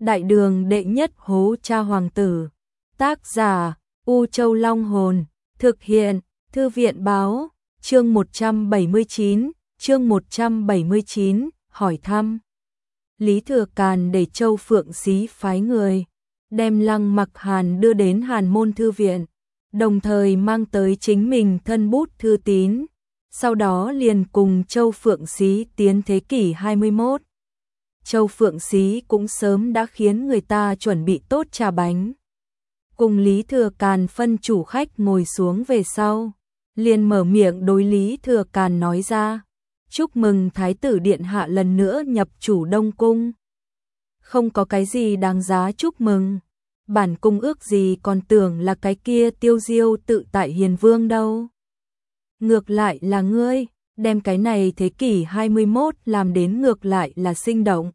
Đại đường đệ nhất hố cha hoàng tử. Tác giả U Châu Long Hồn. Thực hiện Thư viện Báo. Chương 179, hỏi thăm. Lý Thừa Càn để Châu Phượng Xí phái người đem Lăng Mặc Hàn đưa đến Hàn Môn Thư viện, đồng thời mang tới chính mình thân bút thư tín, sau đó liền cùng Châu Phượng Xí tiến thế kỷ 21. Châu Phượng Xí cũng sớm đã khiến người ta chuẩn bị tốt trà bánh. Cùng Lý Thừa Càn phân chủ khách ngồi xuống về sau, liền mở miệng đối Lý Thừa Càn nói ra: chúc mừng Thái tử Điện Hạ lần nữa nhập chủ Đông Cung. Không có cái gì đáng giá chúc mừng, bản cung ước gì còn tưởng là cái kia tiêu diêu tự tại hiền vương đâu. Ngược lại là ngươi, đem cái này thế kỷ 21 làm đến ngược lại là sinh động.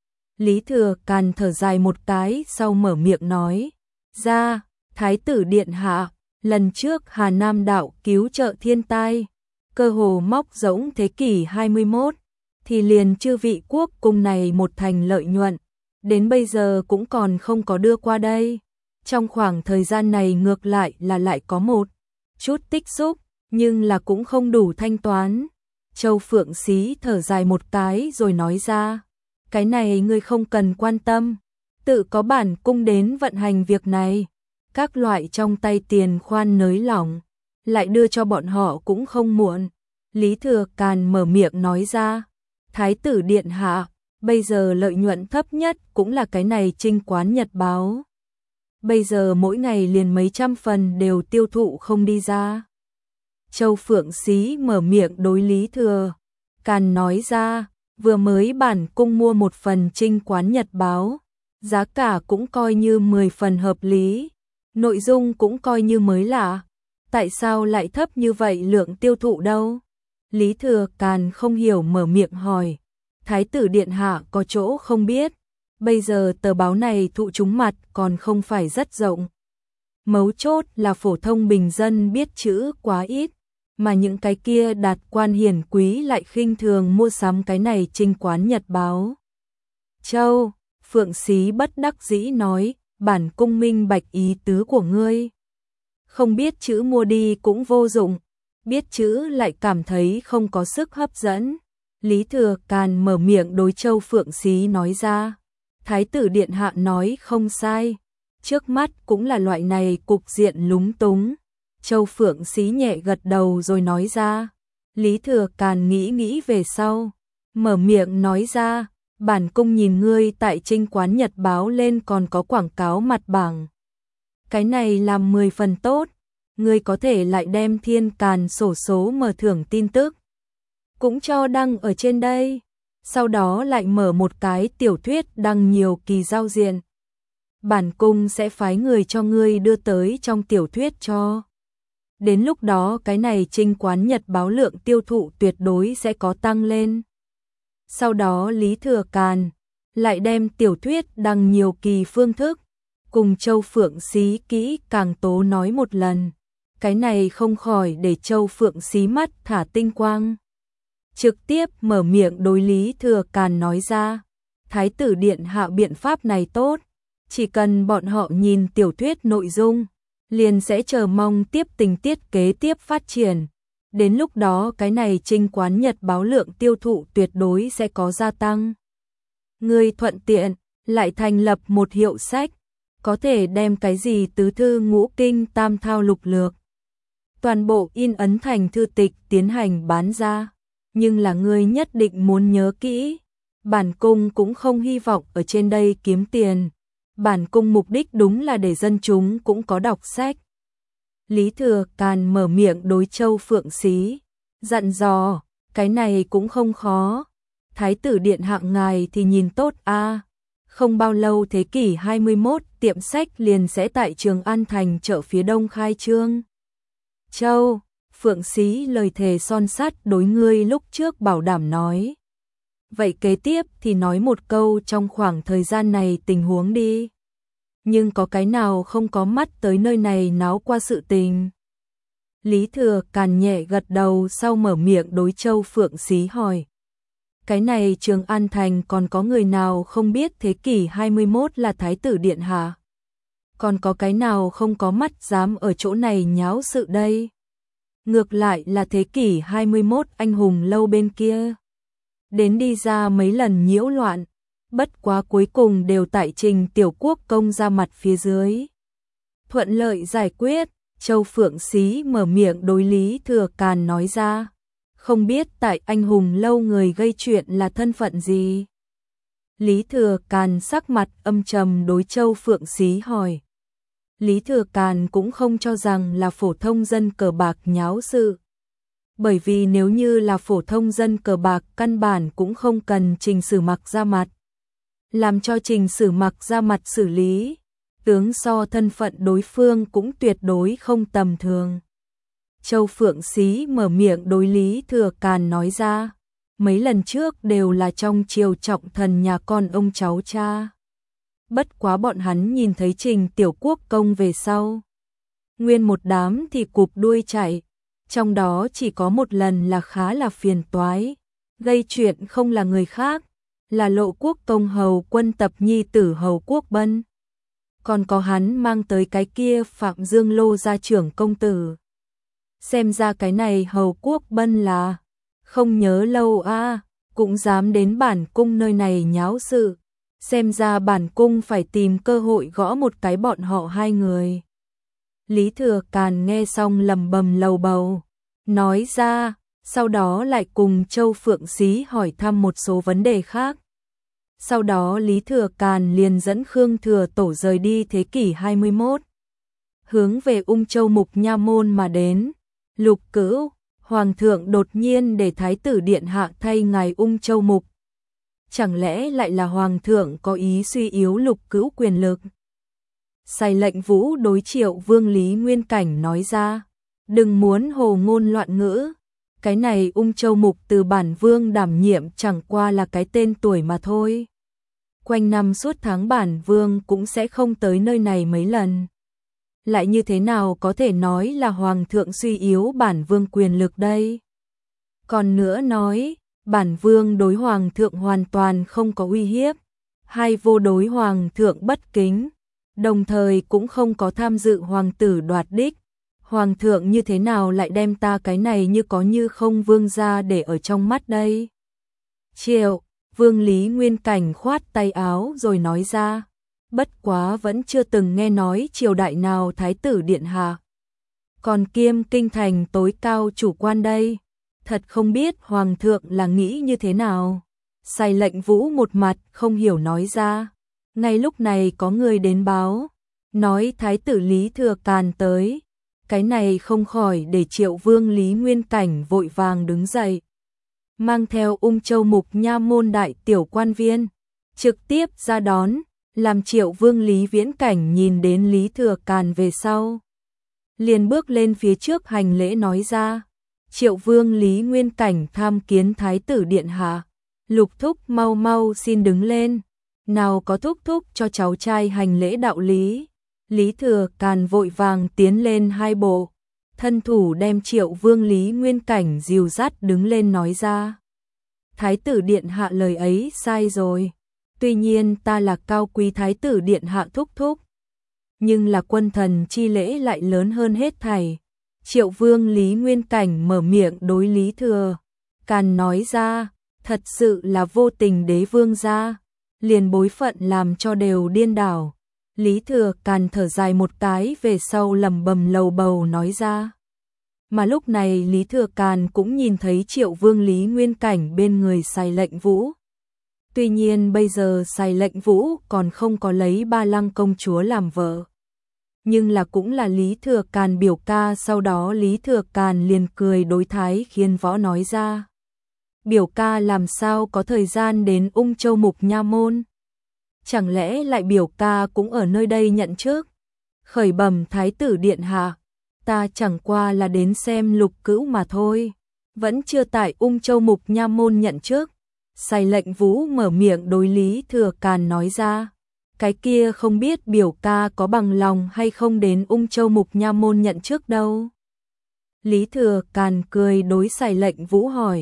Lý Thừa Càn thở dài một cái sau mở miệng nói ra: Thái tử Điện Hạ, lần trước Hà Nam đạo cứu trợ thiên tai, cơ hồ móc rỗng thế kỷ 21, thì liền chư vị quốc cung này một thành lợi nhuận, đến bây giờ cũng còn không có đưa qua đây. Trong khoảng thời gian này ngược lại là lại có một chút tích xúc, nhưng là cũng không đủ thanh toán. Châu Phượng Xí thở dài một cái rồi nói ra: cái này ngươi không cần quan tâm, tự có bản cung đến vận hành việc này. Các loại trong tay tiền khoan nới lỏng, lại đưa cho bọn họ cũng không muộn. Lý Thừa Càn mở miệng nói ra: Thái tử Điện Hạ, bây giờ lợi nhuận thấp nhất cũng là cái này Trinh Quán Nhật báo. Bây giờ mỗi ngày liền mấy trăm phần đều tiêu thụ không đi ra. Châu Phượng Xí mở miệng đối Lý Thừa Càn nói ra: vừa mới bản cung mua một phần Trinh Quán Nhật báo, giá cả cũng coi như 10 phần hợp lý, nội dung cũng coi như mới lạ, tại sao lại thấp như vậy lượng tiêu thụ đâu? Lý Thừa Càn không hiểu mở miệng hỏi. Thái tử Điện Hạ có chỗ không biết, bây giờ tờ báo này thụ chúng mặt còn không phải rất rộng. Mấu chốt là phổ thông bình dân biết chữ quá ít, mà những cái kia đạt quan hiển quý lại khinh thường mua sắm cái này Trinh Quán Nhật báo. Châu Phượng Xí bất đắc dĩ nói: bản cung minh bạch ý tứ của ngươi. Không biết chữ mua đi cũng vô dụng, biết chữ lại cảm thấy không có sức hấp dẫn. Lý Thừa Càn mở miệng đối Châu Phượng Xí nói ra: Thái tử Điện Hạ nói không sai, trước mắt cũng là loại này cục diện lúng túng. Châu Phượng Xí nhẹ gật đầu rồi nói ra. Lý Thừa Càn nghĩ về sau, mở miệng nói ra: bản cung nhìn ngươi tại Trinh Quán Nhật báo lên còn có quảng cáo mặt bảng. Cái này làm 10 phần tốt, ngươi có thể lại đem Thiên Càn sổ số mở thưởng tin tức cũng cho đăng ở trên đây, sau đó lại mở một cái tiểu thuyết đăng nhiều kỳ giao diện. Bản cung sẽ phái người cho ngươi đưa tới trong tiểu thuyết cho. Đến lúc đó cái này Trinh Quán Nhật báo lượng tiêu thụ tuyệt đối sẽ có tăng lên. Sau đó Lý Thừa Càn lại đem tiểu thuyết đăng nhiều kỳ phương thức cùng Châu Phượng Xí kỹ càng tố nói một lần. Cái này không khỏi để Châu Phượng Xí mắt thả tinh quang, trực tiếp mở miệng đối Lý Thừa Càn nói ra: Thái tử Điện Hạ biện pháp này tốt, chỉ cần bọn họ nhìn tiểu thuyết nội dung, liền sẽ chờ mong tiếp tình tiết kế tiếp phát triển. Đến lúc đó cái này Trinh Quán Nhật báo lượng tiêu thụ tuyệt đối sẽ có gia tăng. Ngươi thuận tiện lại thành lập một hiệu sách, có thể đem cái gì tứ thư ngũ kinh tam thao lục lược, toàn bộ in ấn thành thư tịch tiến hành bán ra. Nhưng là ngươi nhất định muốn nhớ kỹ, bản cung cũng không hy vọng ở trên đây kiếm tiền. Bản cung mục đích đúng là để dân chúng cũng có đọc sách. Lý Thừa Càn mở miệng đối Châu Phượng Xí dặn dò: cái này cũng không khó. Thái tử Điện Hạ ngài thì nhìn tốt a. Không bao lâu thế kỷ 21 tiệm sách liền sẽ tại Trường An thành chợ phía đông khai trương. Châu Phượng Xí lời thề son sắt đối ngươi lúc trước bảo đảm nói. Vậy kế tiếp thì nói một câu trong khoảng thời gian này tình huống đi. Nhưng có cái nào không có mắt tới nơi này náo qua sự tình? Lý Thừa Càn nhẹ gật đầu sau mở miệng đối Châu Phượng Xí hỏi. cái này Trường An Thành còn có người nào không biết thế kỷ 21 là Thái tử Điện Hạ? Còn có cái nào không có mắt dám ở chỗ này nháo sự đây? Ngược lại là thế kỷ 21 anh hùng lâu bên kia. Đến đi ra mấy lần nhiễu loạn, bất quá cuối cùng đều tại Trình Tiểu Quốc công ra mặt phía dưới. Thuận lợi giải quyết, Châu Phượng Xí mở miệng đối Lý Thừa Càn nói ra. Không biết tại anh hùng lâu người gây chuyện là thân phận gì? Lý Thừa Càn sắc mặt âm trầm đối Châu Phượng Xí hỏi. Lý Thừa Càn cũng không cho rằng là phổ thông dân cờ bạc nháo sự. Bởi vì nếu như là phổ thông dân cờ bạc căn bản cũng không cần Trình Sử Mặc ra mặt. Làm cho Trình Sử Mặc ra mặt xử lý, tướng so thân phận đối phương cũng tuyệt đối không tầm thường. Châu Phượng Xí mở miệng đối Lý Thừa Càn nói ra, mấy lần trước đều là trong triều trọng thần nhà con ông cháu cha. Bất quá bọn hắn nhìn thấy Trình Tiểu Quốc công về sau. Nguyên một đám thì cụp đuôi chạy, trong đó chỉ có một lần là khá là phiền toái. Gây chuyện không là người khác, là Lộ Quốc công hầu quân tập nhi tử Hầu Quốc Bân. Còn có hắn mang tới cái kia Phạm Dương Lô gia trưởng công tử. Xem ra cái này Hầu Quốc Bân là không nhớ lâu a, cũng dám đến bản cung nơi này nháo sự. Xem ra bản cung phải tìm cơ hội gõ một cái bọn họ hai người. Lý Thừa Càn nghe xong lầm bầm lầu bầu, nói ra, sau đó lại cùng Châu Phượng Xí hỏi thăm một số vấn đề khác. Sau đó Lý Thừa Càn liền dẫn Khương Thừa Tổ rời đi thế kỷ 21. Hướng về Ung Châu Mục Nha Môn mà đến. Lục Cữu, Hoàng thượng đột nhiên để Thái tử Điện Hạ thay ngài Ung Châu Mục. Chẳng lẽ lại là Hoàng thượng có ý suy yếu Lục Cữu quyền lực? Sai lệnh Vũ đối Triệu Vương Lý Nguyên Cảnh nói ra, đừng muốn hồ ngôn loạn ngữ. Cái này Ung Châu Mục từ bản vương đảm nhiệm chẳng qua là cái tên tuổi mà thôi. Quanh năm suốt tháng bản vương cũng sẽ không tới nơi này mấy lần. Lại như thế nào có thể nói là Hoàng thượng suy yếu bản vương quyền lực đây? Còn nữa nói, bản vương đối Hoàng thượng hoàn toàn không có uy hiếp. Hai vô đối Hoàng thượng bất kính, đồng thời cũng không có tham dự hoàng tử đoạt đích. Hoàng thượng như thế nào lại đem ta cái này như có như không vương ra để ở trong mắt đây? Triệu, Vương Lý Nguyên Cảnh khoát tay áo rồi nói ra, bất quá vẫn chưa từng nghe nói triều đại nào Thái tử Điện Hạ. Còn kiêm kinh thành tối cao chủ quan đây, thật không biết Hoàng thượng là nghĩ như thế nào. Sai lệnh Vũ một mặt không hiểu nói ra, ngay lúc này có người đến báo, nói Thái tử Lý Thừa Càn tới. Cái này không khỏi để Triệu Vương Lý Nguyên Cảnh vội vàng đứng dậy, mang theo Ung Châu Mục Nha Môn đại tiểu quan viên, trực tiếp ra đón, làm Triệu Vương Lý Viễn Cảnh nhìn đến Lý Thừa Càn về sau. Liền bước lên phía trước hành lễ nói ra, Triệu Vương Lý Nguyên Cảnh tham kiến Thái tử Điện Hạ. Lục thúc mau mau xin đứng lên, nào có thúc thúc cho cháu trai hành lễ đạo lý. Lý Thừa Càn vội vàng tiến lên hai bộ, thân thủ đem Triệu Vương Lý Nguyên Cảnh dìu dắt đứng lên nói ra. Thái tử Điện Hạ lời ấy sai rồi, tuy nhiên ta là cao quý Thái tử Điện Hạ thúc thúc, nhưng là quân thần chi lễ lại lớn hơn hết thảy. Triệu Vương Lý Nguyên Cảnh mở miệng đối Lý Thừa Càn nói ra, thật sự là vô tình đế vương gia, liền bối phận làm cho đều điên đảo. Lý Thừa Càn thở dài một cái về sau lẩm bẩm lầu bầu nói ra. Mà lúc này Lý Thừa Càn cũng nhìn thấy Triệu Vương Lý Nguyên Cảnh bên người Sai lệnh Vũ. Tuy nhiên bây giờ Sai lệnh Vũ còn không có lấy Ba Lăng công chúa làm vợ. Nhưng là cũng là Lý Thừa Càn biểu ca, sau đó Lý Thừa Càn liền cười đối Thái Khiên Võ nói ra. Biểu ca làm sao có thời gian đến Ung Châu Mục Nha Môn? Chẳng lẽ lại biểu ca cũng ở nơi đây nhận chức? Khởi bẩm Thái tử Điện Hạ, ta chẳng qua là đến xem Lục Cữu mà thôi, vẫn chưa tại Ung Châu Mục Nha Môn nhận chức. Sai lệnh Vũ mở miệng đối Lý Thừa Càn nói ra, cái kia không biết biểu ca có bằng lòng hay không đến Ung Châu Mục Nha Môn nhận chức đâu. Lý Thừa Càn cười đối Sai lệnh Vũ hỏi,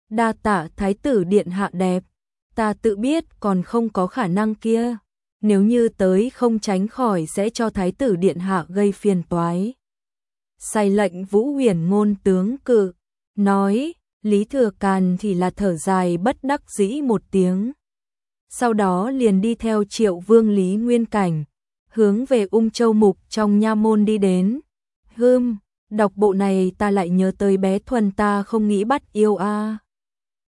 Đa tạ thái tử điện hạ đẹp, ta tự biết còn không có khả năng kia, nếu như tới không tránh khỏi sẽ cho thái tử điện hạ gây phiền toái. Sai lệnh Vũ Huyền Ngôn tướng cự, nói, Lý Thừa Càn thì là thở dài bất đắc dĩ một tiếng. Sau đó liền đi theo Triệu Vương Lý Nguyên Cảnh, hướng về Ung Châu Mục trong nha môn đi đến. Đọc bộ này ta lại nhớ tới bé Thuần ta không nghĩ bắt yêu a.